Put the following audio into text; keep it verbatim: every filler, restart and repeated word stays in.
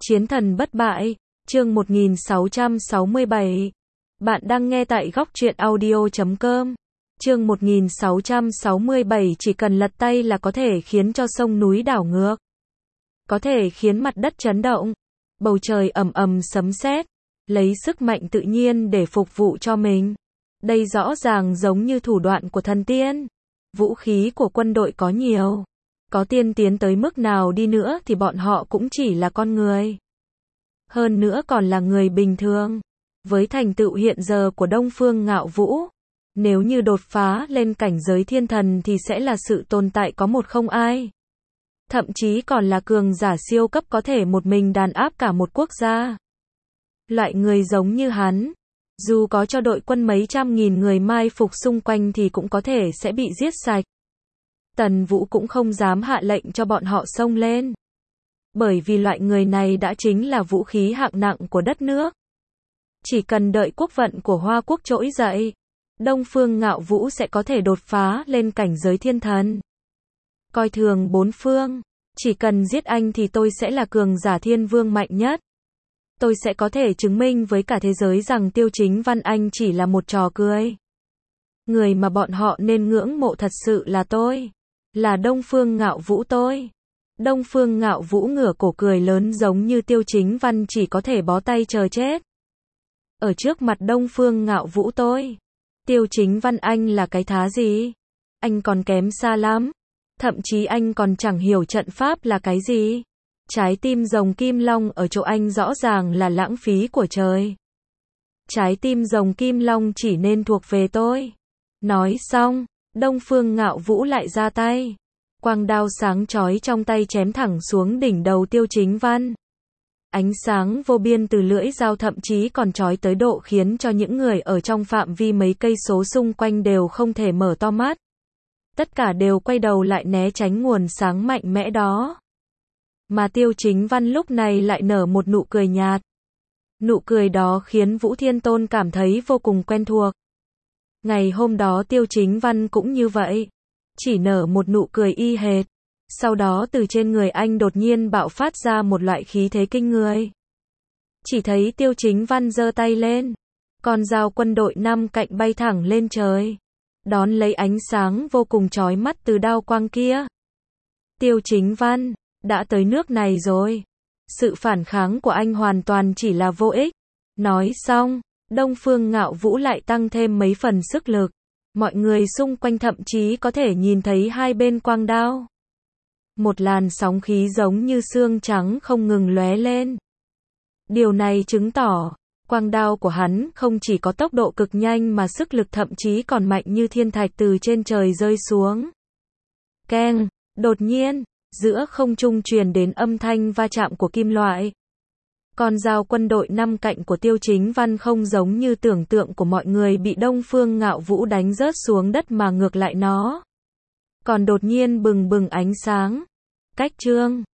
Chiến thần bất bại, chương một nghìn sáu trăm sáu mươi bảy. Bạn đang nghe tại góc truyện audio chấm com. Chương một nghìn sáu trăm sáu mươi bảy chỉ cần lật tay là có thể khiến cho sông núi đảo ngược. Có thể khiến mặt đất chấn động. Bầu trời ầm ầm sấm sét. Lấy sức mạnh tự nhiên để phục vụ cho mình. Đây rõ ràng giống như thủ đoạn của thần tiên. Vũ khí của quân đội có nhiều. Có tiên tiến tới mức nào đi nữa thì bọn họ cũng chỉ là con người. Hơn nữa còn là người bình thường. Với thành tựu hiện giờ của Đông Phương Ngạo Vũ, nếu như đột phá lên cảnh giới thiên thần thì sẽ là sự tồn tại có một không ai. Thậm chí còn là cường giả siêu cấp có thể một mình đàn áp cả một quốc gia. Loại người giống như hắn, dù có cho đội quân mấy trăm nghìn người mai phục xung quanh thì cũng có thể sẽ bị giết sạch. Tần Vũ cũng không dám hạ lệnh cho bọn họ xông lên. Bởi vì loại người này đã chính là vũ khí hạng nặng của đất nước. Chỉ cần đợi quốc vận của Hoa Quốc trỗi dậy, Đông Phương Ngạo Vũ sẽ có thể đột phá lên cảnh giới thiên thần. Coi thường bốn phương, chỉ cần giết anh thì tôi sẽ là cường giả thiên vương mạnh nhất. Tôi sẽ có thể chứng minh với cả thế giới rằng Tiêu Chính Văn anh chỉ là một trò cười. Người mà bọn họ nên ngưỡng mộ thật sự là tôi. Là Đông Phương Ngạo Vũ tôi. Đông Phương Ngạo Vũ ngửa cổ cười lớn giống như Tiêu Chính Văn chỉ có thể bó tay chờ chết. Ở trước mặt Đông Phương Ngạo Vũ tôi, Tiêu Chính Văn anh là cái thá gì? Anh còn kém xa lắm. Thậm chí anh còn chẳng hiểu trận pháp là cái gì. Trái tim rồng Kim Long ở chỗ anh rõ ràng là lãng phí của trời. Trái tim rồng Kim Long chỉ nên thuộc về tôi. Nói xong, Đông Phương Ngạo Vũ lại ra tay. Quang đao sáng chói trong tay chém thẳng xuống đỉnh đầu Tiêu Chính Văn. Ánh sáng vô biên từ lưỡi dao thậm chí còn chói tới độ khiến cho những người ở trong phạm vi mấy cây số xung quanh đều không thể mở to mắt. Tất cả đều quay đầu lại né tránh nguồn sáng mạnh mẽ đó. Mà Tiêu Chính Văn lúc này lại nở một nụ cười nhạt. Nụ cười đó khiến Vũ Thiên Tôn cảm thấy vô cùng quen thuộc. Ngày hôm đó Tiêu Chính Văn cũng như vậy. Chỉ nở một nụ cười y hệt. Sau đó từ trên người anh đột nhiên bạo phát ra một loại khí thế kinh người. Chỉ thấy Tiêu Chính Văn giơ tay lên. Con dao quân đội năm cạnh bay thẳng lên trời. Đón lấy ánh sáng vô cùng chói mắt từ đao quang kia. Tiêu Chính Văn, đã tới nước này rồi. Sự phản kháng của anh hoàn toàn chỉ là vô ích. Nói xong, Đông Phương Ngạo Vũ lại tăng thêm mấy phần sức lực. Mọi người xung quanh thậm chí có thể nhìn thấy hai bên quang đao. Một làn sóng khí giống như xương trắng không ngừng lóe lên. Điều này chứng tỏ, quang đao của hắn không chỉ có tốc độ cực nhanh mà sức lực thậm chí còn mạnh như thiên thạch từ trên trời rơi xuống. Keng, đột nhiên, giữa không trung truyền đến âm thanh va chạm của kim loại. Con dao quân đội năm cạnh của Tiêu Chính Văn không giống như tưởng tượng của mọi người bị Đông Phương Ngạo Vũ đánh rớt xuống đất mà ngược lại nó còn đột nhiên bừng bừng ánh sáng. Cách chương